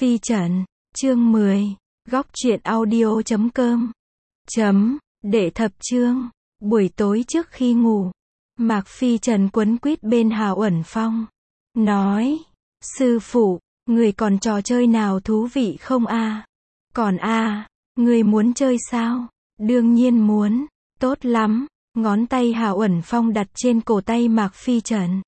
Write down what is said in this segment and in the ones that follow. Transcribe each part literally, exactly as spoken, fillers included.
Phi Trần, chương mười, góc truyện audio chấm com. Chấm, đệ thập chương, buổi tối trước khi ngủ, Mạc Phi Trần quấn quýt bên Hào Uẩn Phong, nói, sư phụ, người còn trò chơi nào thú vị không a? Còn a, người muốn chơi sao? Đương nhiên muốn, tốt lắm, ngón tay Hào Uẩn Phong đặt trên cổ tay Mạc Phi Trần.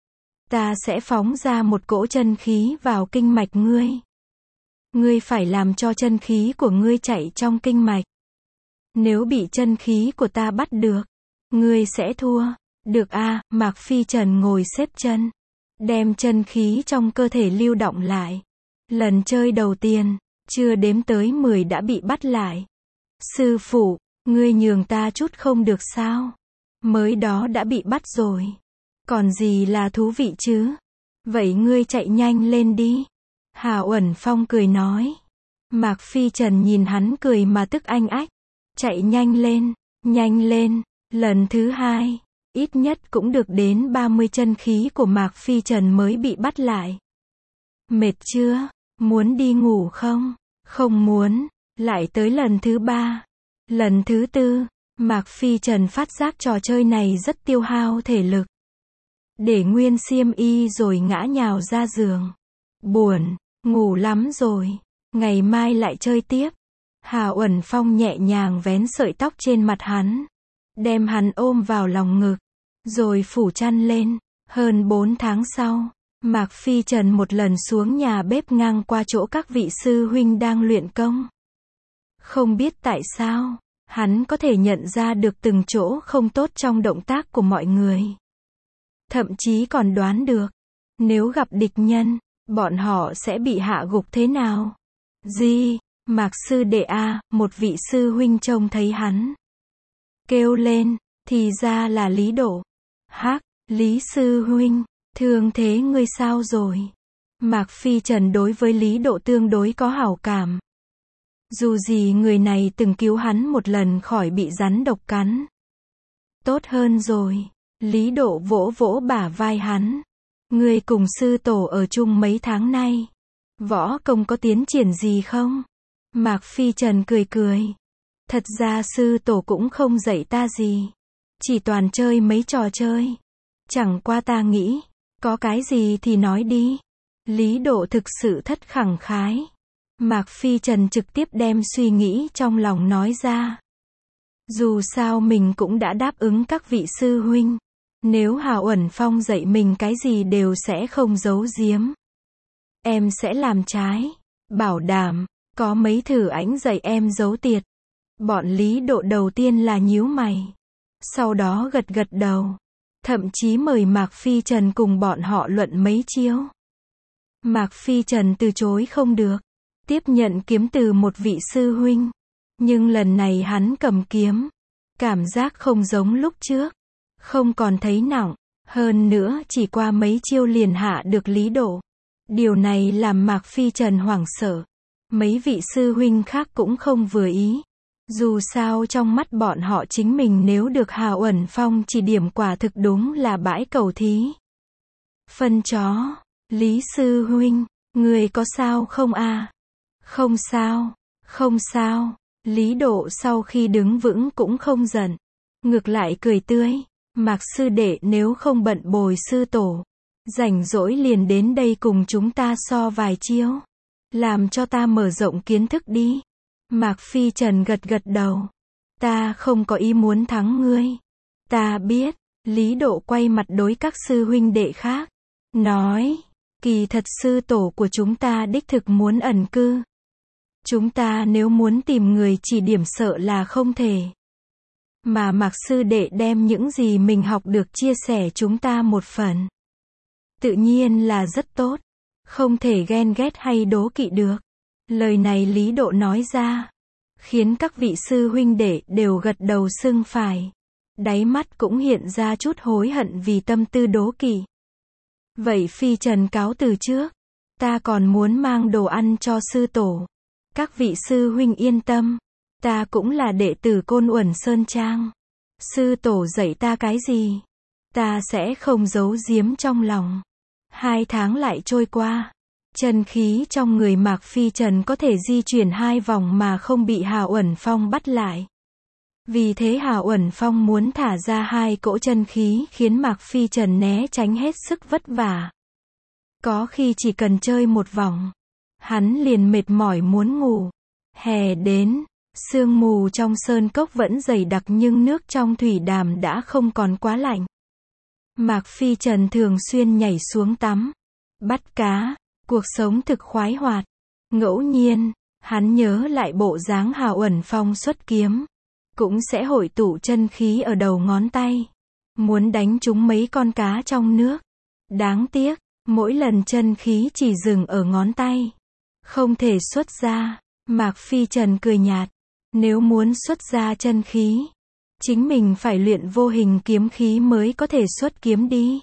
Ta sẽ phóng ra một cỗ chân khí vào kinh mạch ngươi. Ngươi phải làm cho chân khí của ngươi chạy trong kinh mạch. Nếu bị chân khí của ta bắt được, ngươi sẽ thua. Được a, Mạc Phi Trần ngồi xếp chân, đem chân khí trong cơ thể lưu động lại. Lần chơi đầu tiên, chưa đếm tới mười đã bị bắt lại. Sư phụ, ngươi nhường ta chút không được sao? Mới đó đã bị bắt rồi. Còn gì là thú vị chứ? Vậy ngươi chạy nhanh lên đi. Hào Uẩn Phong cười nói. Mạc Phi Trần nhìn hắn cười mà tức anh ách. Chạy nhanh lên, nhanh lên. Lần thứ hai, ít nhất cũng được đến ba mươi chân khí của Mạc Phi Trần mới bị bắt lại. Mệt chưa? Muốn đi ngủ không? Không muốn. Lại tới lần thứ ba. Lần thứ tư, Mạc Phi Trần phát giác trò chơi này rất tiêu hao thể lực. Để nguyên xiêm y rồi ngã nhào ra giường. Buồn, ngủ lắm rồi. Ngày mai lại chơi tiếp. Hào Uẩn Phong nhẹ nhàng vén sợi tóc trên mặt hắn. Đem hắn ôm vào lòng ngực. Rồi phủ chăn lên. Hơn bốn tháng sau, Mạc Phi Trần một lần xuống nhà bếp ngang qua chỗ các vị sư huynh đang luyện công. Không biết tại sao, hắn có thể nhận ra được từng chỗ không tốt trong động tác của mọi người. Thậm chí còn đoán được, nếu gặp địch nhân, bọn họ sẽ bị hạ gục thế nào. Gì? Mạc sư đệ a, một vị sư huynh trông thấy hắn. Kêu lên, thì ra là Lý Độ. Hắc, Lý sư huynh, thương thế ngươi sao rồi? Mạc Phi Trần đối với Lý Độ tương đối có hảo cảm. Dù gì người này từng cứu hắn một lần khỏi bị rắn độc cắn. Tốt hơn rồi. Lý Độ vỗ vỗ bả vai hắn. Ngươi cùng sư tổ ở chung mấy tháng nay. Võ công có tiến triển gì không? Mạc Phi Trần cười cười. Thật ra sư tổ cũng không dạy ta gì. Chỉ toàn chơi mấy trò chơi. Chẳng qua ta nghĩ, có cái gì thì nói đi. Lý Độ thực sự thất khẳng khái. Mạc Phi Trần trực tiếp đem suy nghĩ trong lòng nói ra. Dù sao mình cũng đã đáp ứng các vị sư huynh. Nếu Hào Uẩn Phong dạy mình cái gì đều sẽ không giấu giếm. Em sẽ làm trái. Bảo đảm, có mấy thử ảnh dạy em giấu tiệt. Bọn Lý Độ đầu tiên là nhíu mày. Sau đó gật gật đầu. Thậm chí mời Mạc Phi Trần cùng bọn họ luận mấy chiêu. Mạc Phi Trần từ chối không được. Tiếp nhận kiếm từ một vị sư huynh. Nhưng lần này hắn cầm kiếm. Cảm giác không giống lúc trước. Không còn thấy nặng. Hơn nữa chỉ qua mấy chiêu liền hạ được Lý Độ. Điều này làm Mạc Phi Trần hoảng sợ. Mấy vị sư huynh khác cũng không vừa ý. Dù sao trong mắt bọn họ chính mình nếu được Hào Uẩn Phong chỉ điểm quả thực đúng là bãi cầu thí. Phân chó. Lý sư huynh, người có sao không a? Không sao, không sao. Lý Độ sau khi đứng vững cũng không giận. Ngược lại cười tươi. Mạc sư đệ nếu không bận bồi sư tổ. Rảnh rỗi liền đến đây cùng chúng ta so vài chiêu. Làm cho ta mở rộng kiến thức đi. Mạc Phi Trần gật gật đầu. Ta không có ý muốn thắng ngươi. Ta biết. Lý Độ quay mặt đối các sư huynh đệ khác. Nói. Kỳ thật sư tổ của chúng ta đích thực muốn ẩn cư. Chúng ta nếu muốn tìm người chỉ điểm sợ là không thể. Mà Mạc sư đệ đem những gì mình học được chia sẻ chúng ta một phần. Tự nhiên là rất tốt. Không thể ghen ghét hay đố kỵ được. Lời này Lý Độ nói ra. Khiến các vị sư huynh đệ đều gật đầu xưng phải. Đáy mắt cũng hiện ra chút hối hận vì tâm tư đố kỵ. Vậy Phi Trần cáo từ trước. Ta còn muốn mang đồ ăn cho sư tổ. Các vị sư huynh yên tâm. Ta cũng là đệ tử Côn Uẩn Sơn Trang. Sư tổ dạy ta cái gì? Ta sẽ không giấu giếm trong lòng. Hai tháng lại trôi qua. Chân khí trong người Mạc Phi Trần có thể di chuyển hai vòng mà không bị Hào Uẩn Phong bắt lại. Vì thế Hào Uẩn Phong muốn thả ra hai cỗ chân khí khiến Mạc Phi Trần né tránh hết sức vất vả. Có khi chỉ cần chơi một vòng, hắn liền mệt mỏi muốn ngủ. Hè đến, sương mù trong sơn cốc vẫn dày đặc nhưng nước trong thủy đàm đã không còn quá lạnh. Mạc Phi Trần thường xuyên nhảy xuống tắm, bắt cá, cuộc sống thực khoái hoạt. Ngẫu nhiên, hắn nhớ lại bộ dáng Hào Uẩn Phong xuất kiếm, cũng sẽ hội tụ chân khí ở đầu ngón tay, muốn đánh trúng mấy con cá trong nước. Đáng tiếc, mỗi lần chân khí chỉ dừng ở ngón tay, không thể xuất ra. Mạc Phi Trần cười nhạt, nếu muốn xuất ra chân khí, chính mình phải luyện vô hình kiếm khí mới có thể xuất kiếm đi.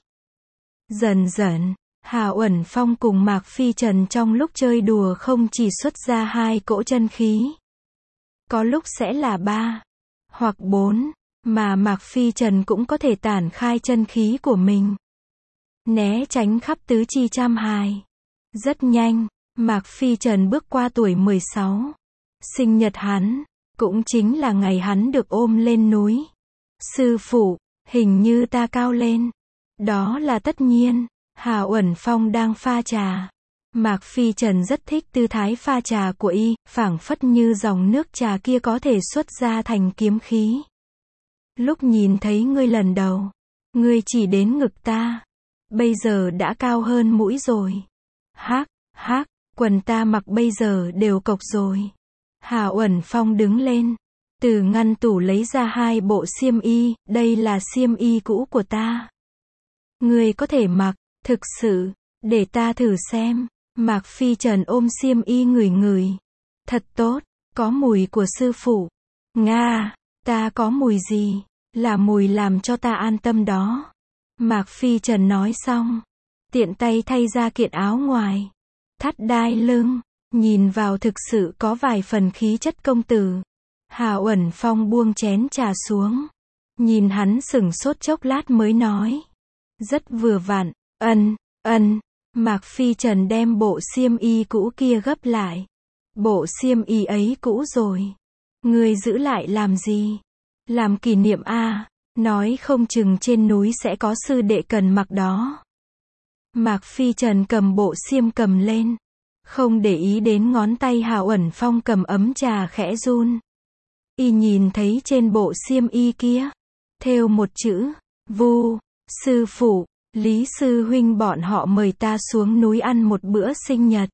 Dần dần, Hào Uẩn Phong cùng Mạc Phi Trần trong lúc chơi đùa không chỉ xuất ra hai cỗ chân khí, có lúc sẽ là ba hoặc bốn, mà Mạc Phi Trần cũng có thể tản khai chân khí của mình, né tránh khắp tứ chi trăm hài. Rất nhanh, Mạc Phi Trần bước qua tuổi mười sáu. Sinh nhật hắn, cũng chính là ngày hắn được ôm lên núi. Sư phụ, hình như ta cao lên. Đó là tất nhiên. Hào Uẩn Phong đang pha trà. Mạc Phi Trần rất thích tư thái pha trà của y, phảng phất như dòng nước trà kia có thể xuất ra thành kiếm khí. Lúc nhìn thấy ngươi lần đầu, ngươi chỉ đến ngực ta. Bây giờ đã cao hơn mũi rồi. Hắc, hắc, quần ta mặc bây giờ đều cộc rồi. Hào Uẩn Phong đứng lên, từ ngăn tủ lấy ra hai bộ xiêm y, đây là xiêm y cũ của ta. Ngươi có thể mặc, thực sự, để ta thử xem. Mạc Phi Trần ôm xiêm y ngửi ngửi. Thật tốt, có mùi của sư phụ. Nga, ta có mùi gì? Là mùi làm cho ta an tâm đó. Mạc Phi Trần nói xong, tiện tay thay ra kiện áo ngoài, thắt đai lưng, nhìn vào thực sự có vài phần khí chất công tử. Hào Uẩn Phong buông chén trà xuống, nhìn hắn sững sốt chốc lát mới nói, rất vừa vặn. Ân, ân. Mạc Phi Trần đem bộ xiêm y cũ kia gấp lại. Bộ xiêm y ấy cũ rồi, ngươi giữ lại làm gì? Làm kỷ niệm a, nói không chừng trên núi sẽ có sư đệ cần mặc đó. Mạc Phi Trần cầm bộ xiêm cầm lên, không để ý đến ngón tay Hào Uẩn Phong cầm ấm trà khẽ run. Y nhìn thấy trên bộ xiêm y kia, thêu một chữ, Vu, sư phụ, Lý sư huynh bọn họ mời ta xuống núi ăn một bữa sinh nhật.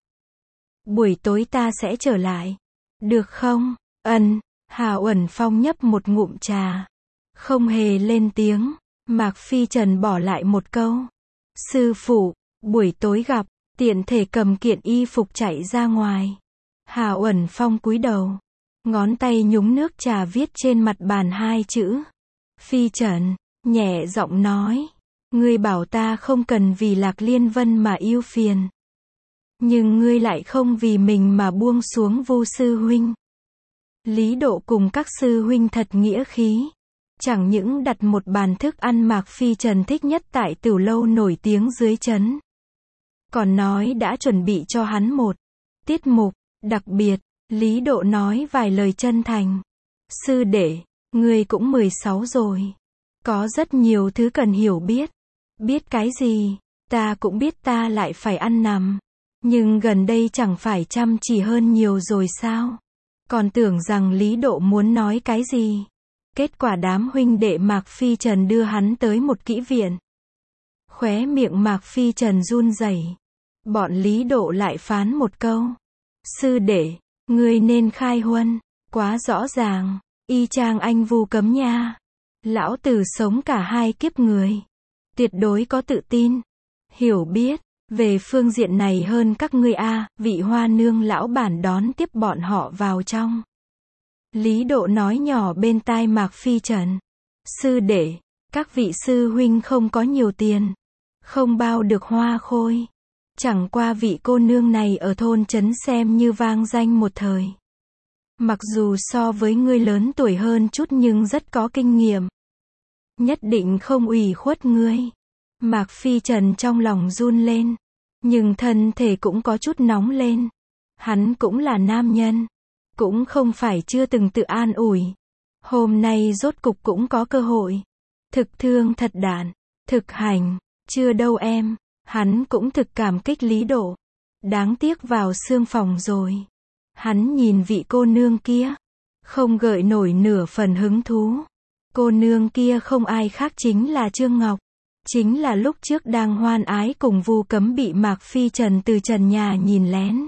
Buổi tối ta sẽ trở lại. Được không? Ân. Hào Uẩn Phong nhấp một ngụm trà, không hề lên tiếng. Mạc Phi Trần bỏ lại một câu, sư phụ, buổi tối gặp. Tiện thể cầm kiện y phục chạy ra ngoài. Hào Uẩn Phong cúi đầu, ngón tay nhúng nước trà viết trên mặt bàn hai chữ. Phi Trần, nhẹ giọng nói, ngươi bảo ta không cần vì Lạc Liên Vân mà yêu phiền. Nhưng ngươi lại không vì mình mà buông xuống Vu sư huynh. Lý Độ cùng các sư huynh thật nghĩa khí. Chẳng những đặt một bàn thức ăn Mạc Phi Trần thích nhất tại tửu lâu nổi tiếng dưới trấn, còn nói đã chuẩn bị cho hắn một tiết mục đặc biệt. Lý Độ nói vài lời chân thành. Sư đệ, ngươi cũng mười sáu rồi. Có rất nhiều thứ cần hiểu biết. Biết cái gì? Ta cũng biết ta lại phải ăn nằm. Nhưng gần đây chẳng phải chăm chỉ hơn nhiều rồi sao? Còn tưởng rằng Lý Độ muốn nói cái gì. Kết quả đám huynh đệ Mạc Phi Trần đưa hắn tới một kỹ viện. Khóe miệng Mạc Phi Trần run rẩy. Bọn Lý Độ lại phán một câu. Sư đệ, ngươi nên khai huân. Quá rõ ràng. Y chang anh Vu cấm nha. Lão tử sống cả hai kiếp người. Tuyệt đối có tự tin. Hiểu biết. Về phương diện này hơn các ngươi a. Vị Hoa Nương lão bản đón tiếp bọn họ vào trong. Lý Độ nói nhỏ bên tai Mạc Phi Trần. Sư đệ, các vị sư huynh không có nhiều tiền. Không bao được hoa khôi. Chẳng qua vị cô nương này ở thôn trấn xem như vang danh một thời. Mặc dù so với ngươi lớn tuổi hơn chút nhưng rất có kinh nghiệm. Nhất định không ủy khuất ngươi. Mạc Phi Trần trong lòng run lên. nhưng thân thể cũng có chút nóng lên. Hắn cũng là nam nhân, cũng không phải chưa từng tự an ủi. Hôm nay rốt cục cũng có cơ hội. Thực thương thật đản, thực hành, chưa đâu em. Hắn cũng thực cảm kích Lý Độ. Đáng tiếc vào xương phòng rồi. Hắn nhìn vị cô nương kia, không gợi nổi nửa phần hứng thú. Cô nương kia không ai khác chính là Trương Ngọc. Chính là lúc trước đang hoan ái cùng Vu Cấm bị Mạc Phi Trần từ trần nhà nhìn lén.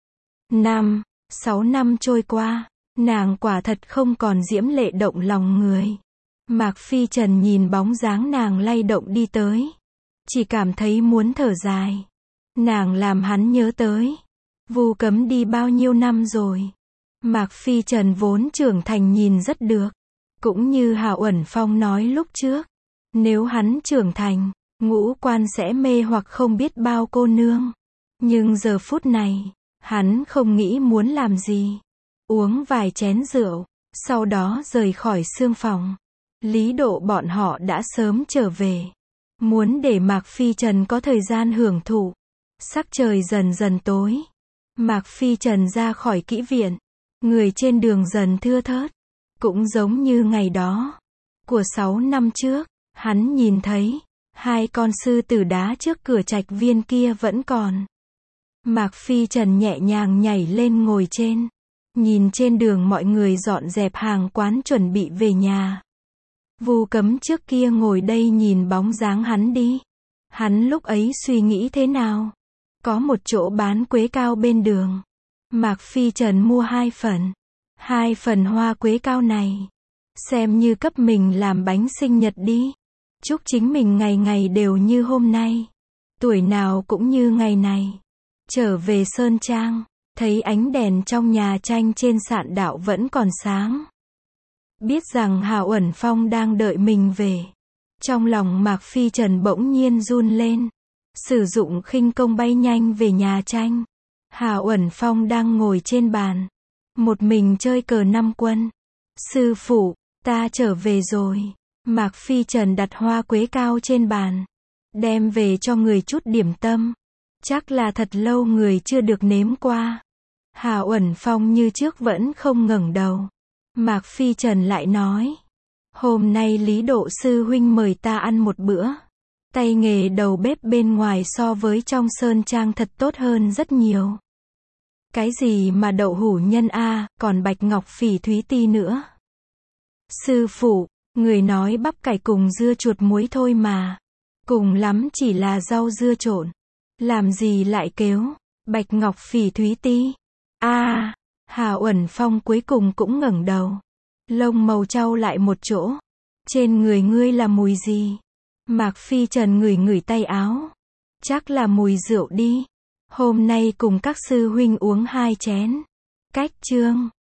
Năm, sáu năm trôi qua, nàng quả thật không còn diễm lệ động lòng người. Mạc Phi Trần nhìn bóng dáng nàng lay động đi tới, chỉ cảm thấy muốn thở dài. Nàng làm hắn nhớ tới, Vu Cấm đi bao nhiêu năm rồi. Mạc Phi Trần vốn trưởng thành nhìn rất được, cũng như Hạo Uẩn Phong nói lúc trước, nếu hắn trưởng thành, ngũ quan sẽ mê hoặc không biết bao cô nương. Nhưng giờ phút này, hắn không nghĩ muốn làm gì. Uống vài chén rượu, sau đó rời khỏi xương phòng. Lý Độ bọn họ đã sớm trở về, muốn để Mạc Phi Trần có thời gian hưởng thụ. Sắc trời dần dần tối, Mạc Phi Trần ra khỏi kỹ viện, người trên đường dần thưa thớt, cũng giống như ngày đó của sáu năm trước, hắn nhìn thấy hai con sư tử đá trước cửa trạch viên kia vẫn còn. Mạc Phi Trần nhẹ nhàng nhảy lên ngồi trên, nhìn trên đường mọi người dọn dẹp hàng quán chuẩn bị về nhà. Vu Cấm trước kia ngồi đây nhìn bóng dáng hắn đi. Hắn lúc ấy suy nghĩ thế nào? Có một chỗ bán quế cao bên đường. Mạc Phi Trần mua hai phần. Hai phần hoa quế cao này, xem như cấp mình làm bánh sinh nhật đi. Chúc chính mình ngày ngày đều như hôm nay, tuổi nào cũng như ngày này. Trở về Sơn Trang, thấy ánh đèn trong nhà tranh trên sạn đạo vẫn còn sáng. Biết rằng Hạo Uẩn Phong đang đợi mình về. Trong lòng Mạc Phi Trần bỗng nhiên run lên. Sử dụng khinh công bay nhanh về nhà tranh. Hạo Uẩn Phong đang ngồi trên bàn, một mình chơi cờ năm quân. Sư phụ, ta trở về rồi. Mạc Phi Trần đặt hoa quế cao trên bàn, đem về cho người chút điểm tâm. Chắc là thật lâu người chưa được nếm qua. Hạo Uẩn Phong như trước vẫn không ngẩng đầu. Mạc Phi Trần lại nói, hôm nay Lý Độ sư huynh mời ta ăn một bữa. Tay nghề đầu bếp bên ngoài so với trong Sơn Trang thật tốt hơn rất nhiều. Cái gì mà đậu hủ nhân a, còn bạch ngọc phỉ thúy ti nữa. Sư phụ, người nói bắp cải cùng dưa chuột muối thôi mà. Cùng lắm chỉ là rau dưa trộn. Làm gì lại kêu bạch ngọc phỉ thúy ti. A, à, Hạo Uẩn Phong cuối cùng cũng ngẩng đầu. Lông màu trao lại một chỗ. Trên người ngươi là mùi gì? Mạc Phi Trần ngửi ngửi tay áo. Chắc là mùi rượu đi. Hôm nay cùng các sư huynh uống hai chén. Cách chương